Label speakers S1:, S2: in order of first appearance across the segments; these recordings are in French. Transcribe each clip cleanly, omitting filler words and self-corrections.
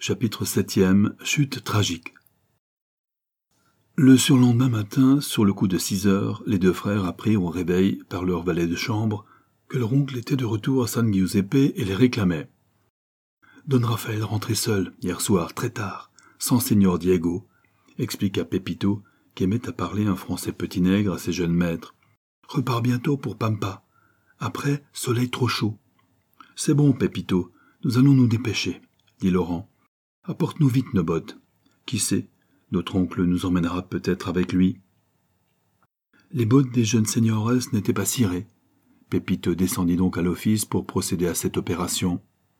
S1: Chapitre 7e. Chute tragique. Le surlendemain matin, sur le coup de 6 heures, les deux frères apprirent au réveil par leur valet de chambre que leur oncle était de retour à San Giuseppe et les réclamait. Don Raphaël rentrait seul, hier soir, très tard, sans Signor Diego, expliqua Pepito, qui aimait à parler un français petit nègre à ses jeunes maîtres. Repart bientôt pour Pampa. Après, soleil trop chaud. C'est bon, Pepito, nous allons nous dépêcher, dit Laurent. Apporte-nous vite nos bottes. Qui sait, notre oncle nous emmènera peut-être avec lui. Les bottes des jeunes señores n'étaient pas cirées. Pepito descendit donc à l'office pour procéder à cette opération.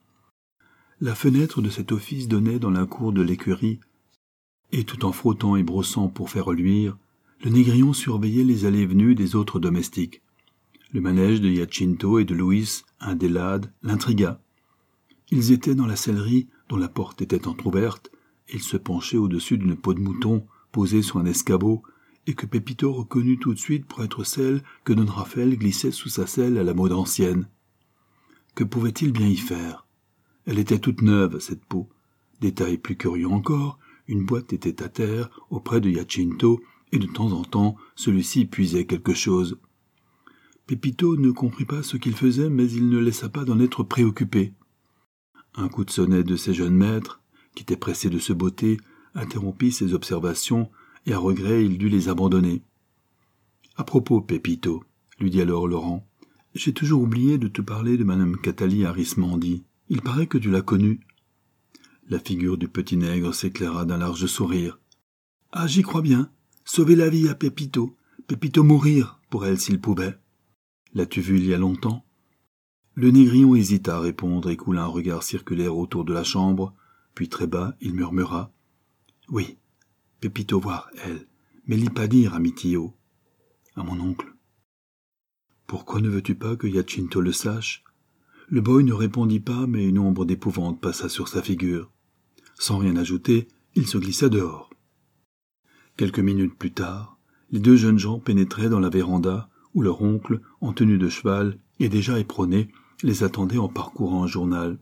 S1: La fenêtre de cet office donnait dans la cour de l'écurie, et tout en frottant et brossant pour faire luire, le négrillon surveillait les allées et venues des autres domestiques. Le manège de Jacinto et de Luis, un des lades, l'intrigua. Ils étaient dans la sellerie dont la porte était entr'ouverte, et ils se penchaient au-dessus d'une peau de mouton posée sur un escabeau, et que Pepito reconnut tout de suite pour être celle que Don Raphaël glissait sous sa selle à la mode ancienne. Que pouvait-il bien y faire? Elle était toute neuve, cette peau. Détail plus curieux encore, une boîte était à terre, auprès de Jacinto, et de temps en temps, celui-ci puisait quelque chose. Pepito ne comprit pas ce qu'il faisait, mais il ne laissa pas d'en être préoccupé. Un coup de sonnet de ses jeunes maîtres, qui étaient pressés de se botter, interrompit ses observations, et à regret il dut les abandonner. « À propos, Pepito, lui dit alors Laurent, j'ai toujours oublié de te parler de Madame Cathalie Arismendi. Il paraît que tu l'as connue. » La figure du petit nègre s'éclaira d'un large sourire. « Ah, j'y crois bien. Sauver la vie à Pepito. Pepito mourir, pour elle s'il pouvait. L'as-tu vu il y a longtemps ?» Le négrillon hésita à répondre et coula un regard circulaire autour de la chambre, puis très bas, il murmura. « Oui, Pepito voir, elle, mais l'y pas dire à mi tio, à mon oncle. »« Pourquoi ne veux-tu pas que Jacinto le sache ?» Le boy ne répondit pas, mais une ombre d'épouvante passa sur sa figure. Sans rien ajouter, il se glissa dehors. Quelques minutes plus tard, les deux jeunes gens pénétraient dans la véranda, où leur oncle, en tenue de cheval et déjà éperonné, les attendait en parcourant un journal.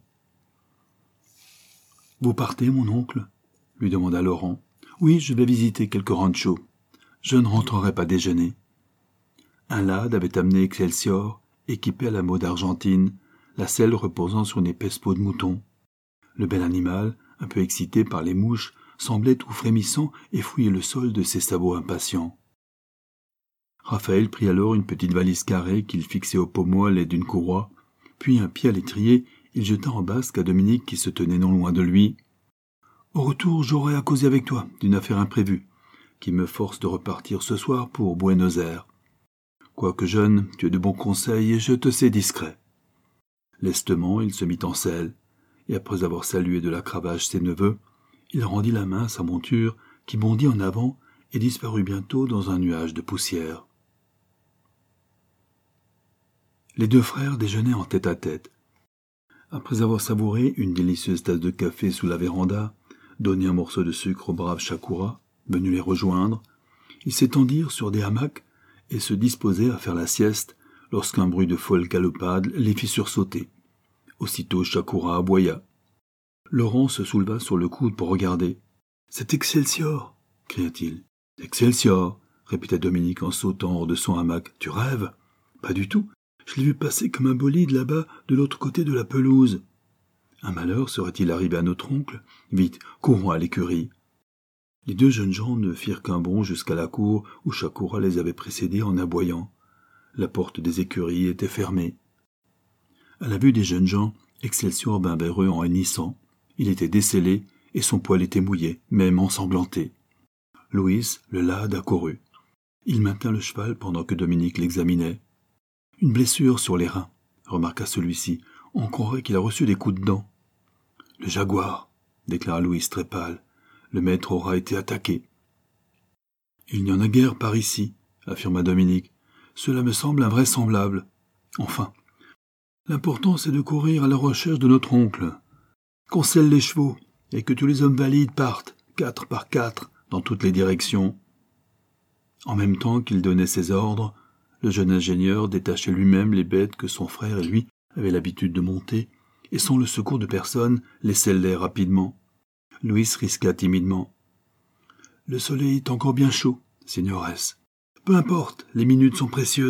S1: « Vous partez, mon oncle ?» lui demanda Laurent. « Oui, je vais visiter quelques ranchos. Je ne rentrerai pas déjeuner. » Un lad avait amené Excelsior, équipé à la mode argentine, la selle reposant sur une épaisse peau de mouton. Le bel animal, un peu excité par les mouches, semblait tout frémissant et fouillait le sol de ses sabots impatients. Raphaël prit alors une petite valise carrée qu'il fixait au pommeau à l'aide d'une courroie, puis un pied à l'étrier, il jeta en basque à Dominique qui se tenait non loin de lui. « Au retour, j'aurai à causer avec toi d'une affaire imprévue, qui me force de repartir ce soir pour Buenos Aires. Quoique jeune, tu as de bons conseils et je te sais discret. » Lestement, il se mit en selle, et après avoir salué de la cravache ses neveux, il rendit la main à sa monture qui bondit en avant et disparut bientôt dans un nuage de poussière. Les deux frères déjeunaient en tête-à-tête. Après avoir savouré une délicieuse tasse de café sous la véranda, donné un morceau de sucre au brave Chakura, venu les rejoindre, ils s'étendirent sur des hamacs et se disposaient à faire la sieste lorsqu'un bruit de folle galopade les fit sursauter. Aussitôt Chakura aboya. Laurent se souleva sur le coude pour regarder. « C'est Excelsior !» cria-t-il. « Excelsior !» répéta Dominique en sautant hors de son hamac. « Tu rêves ?»« Pas du tout. Je l'ai vu passer comme un bolide là-bas, de l'autre côté de la pelouse. » Un malheur serait-il arrivé à notre oncle? Vite, courons à l'écurie. Les deux jeunes gens ne firent qu'un bond jusqu'à la cour où Chakura les avait précédés en aboyant. La porte des écuries était fermée. À la vue des jeunes gens, Excelsior vint vers eux en hennissant. Il était décellé et son poil était mouillé, même ensanglanté. Louis, le lad, accourut. Il maintint le cheval pendant que Dominique l'examinait. « Une blessure sur les reins, » remarqua celui-ci. « On croirait qu'il a reçu des coups de dents. »« Le jaguar, » déclara Louis très pâle. « Le maître aura été attaqué. »« Il n'y en a guère par ici, » affirma Dominique. « Cela me semble invraisemblable. Enfin, l'important c'est de courir à la recherche de notre oncle. Qu'on selle les chevaux et que tous les hommes valides partent, 4 par 4, dans toutes les directions. » En même temps qu'il donnait ses ordres, le jeune ingénieur détachait lui-même les bêtes que son frère et lui avaient l'habitude de monter, et sans le secours de personne, les sellait rapidement. Luis risqua timidement. « Le soleil est encore bien chaud, señores. Peu importe, les minutes sont précieuses. »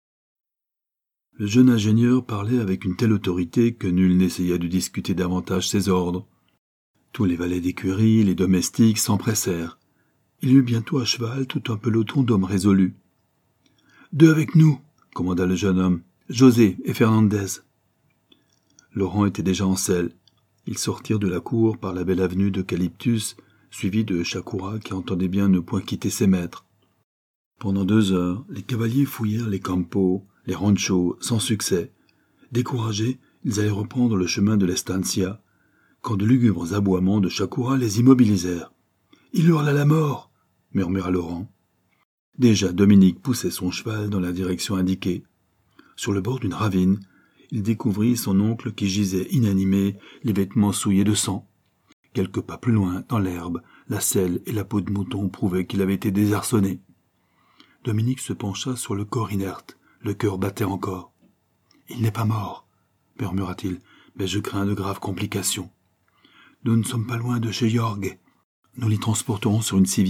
S1: Le jeune ingénieur parlait avec une telle autorité que nul n'essaya de discuter davantage ses ordres. Tous les valets d'écurie, les domestiques s'empressèrent. Il y eut bientôt à cheval tout un peloton d'hommes résolus. « 2 avec nous !» commanda le jeune homme. « José et Fernandez. » Laurent était déjà en selle. Ils sortirent de la cour par la belle avenue d'Eucalyptus, suivis de Chakura qui entendait bien ne point quitter ses maîtres. Pendant 2 heures, les cavaliers fouillèrent les campos, les ranchos, sans succès. Découragés, ils allaient reprendre le chemin de l'Estancia, quand de lugubres aboiements de Chakura les immobilisèrent. « Il hurle à la mort !» murmura Laurent. Déjà Dominique poussait son cheval dans la direction indiquée. Sur le bord d'une ravine, il découvrit son oncle qui gisait inanimé, les vêtements souillés de sang. Quelques pas plus loin, dans l'herbe, la selle et la peau de mouton prouvaient qu'il avait été désarçonné. Dominique se pencha sur le corps inerte, le cœur battait encore. « Il n'est pas mort, » murmura-t-il, « mais je crains de graves complications. Nous ne sommes pas loin de chez Jorge. Nous l'y transporterons sur une civière. »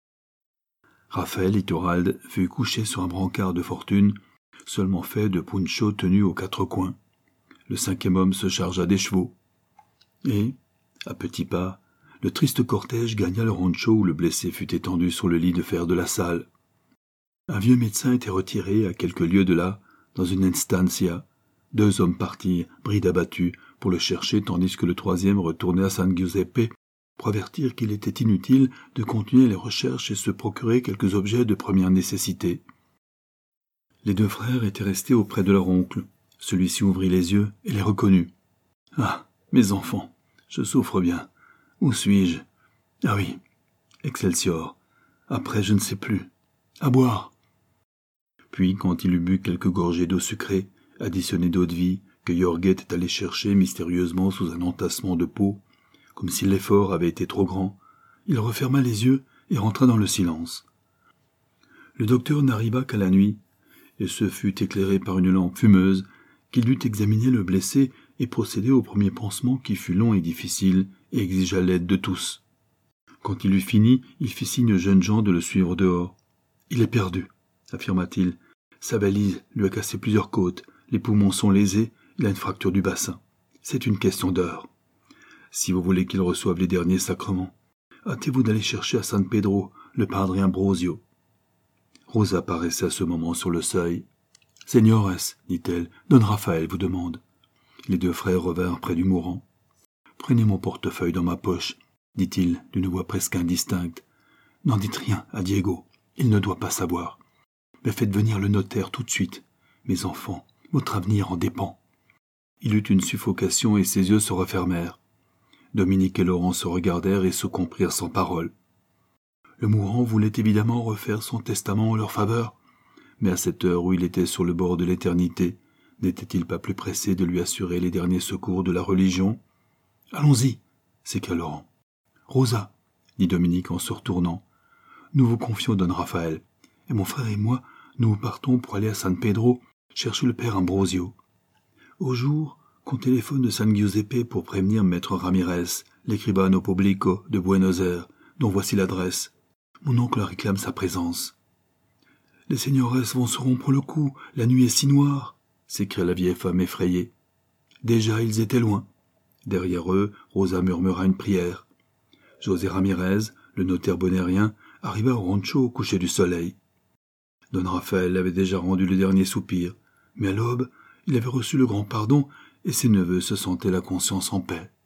S1: Raphaël Iturralde fut couché sur un brancard de fortune, seulement fait de puncho tenu aux 4 coins. Le 5e homme se chargea des chevaux. Et, à petits pas, le triste cortège gagna le rancho où le blessé fut étendu sur le lit de fer de la salle. Un vieux médecin était retiré à quelques lieues de là, dans une estancia. 2 hommes partirent, bride abattus, pour le chercher tandis que le 3e retournait à San Giuseppe pour avertir qu'il était inutile de continuer les recherches et se procurer quelques objets de première nécessité. Les 2 frères étaient restés auprès de leur oncle. Celui-ci ouvrit les yeux et les reconnut. « Ah, mes enfants, je souffre bien. Où suis-je? Ah oui, Excelsior. Après, je ne sais plus. À boire. » Puis, quand il eut bu quelques gorgées d'eau sucrée, additionnées d'eau-de-vie, que Jorge était allé chercher mystérieusement sous un entassement de peau, comme si l'effort avait été trop grand, il referma les yeux et rentra dans le silence. Le docteur n'arriva qu'à la nuit, et ce fut éclairé par une lampe fumeuse qu'il dut examiner le blessé et procéder au premier pansement qui fut long et difficile et exigea l'aide de tous. Quand il eut fini, il fit signe aux jeunes gens de le suivre dehors. « Il est perdu », affirma-t-il. « Sa valise lui a cassé plusieurs côtes, les poumons sont lésés, il a une fracture du bassin. C'est une question d'heure. Si vous voulez qu'il reçoive les derniers sacrements, hâtez-vous d'aller chercher à San Pedro le padre Ambrosio. » Rosa paraissait à ce moment sur le seuil. « Señores, dit-elle, Don Raphaël vous demande. » Les 2 frères revinrent près du mourant. « Prenez mon portefeuille dans ma poche, dit-il d'une voix presque indistincte. N'en dites rien à Diego, il ne doit pas savoir. Mais faites venir le notaire tout de suite. Mes enfants, votre avenir en dépend. » Il eut une suffocation et ses yeux se refermèrent. Dominique et Laurent se regardèrent et se comprirent sans parole. Le mourant voulait évidemment refaire son testament en leur faveur, mais à cette heure où il était sur le bord de l'éternité, n'était-il pas plus pressé de lui assurer les derniers secours de la religion? « Allons-y !» s'écria Laurent. « Rosa, dit Dominique en se retournant, nous vous confions Don Raphaël, et mon frère et moi, nous partons pour aller à San Pedro chercher le père Ambrosio. Au jour, qu'on téléphone de San Giuseppe pour prévenir maître Ramirez, l'écribano publico de Buenos Aires, dont voici l'adresse. Mon oncle réclame sa présence. »« Les señores vont se rompre le cou, la nuit est si noire !» s'écria la vieille femme effrayée. Déjà ils étaient loin. Derrière eux, Rosa murmura une prière. José Ramirez, le notaire bonérien, arriva au rancho au coucher du soleil. Don Raphaël avait déjà rendu le dernier soupir, mais à l'aube, il avait reçu le grand pardon et ses neveux se sentaient la conscience en paix.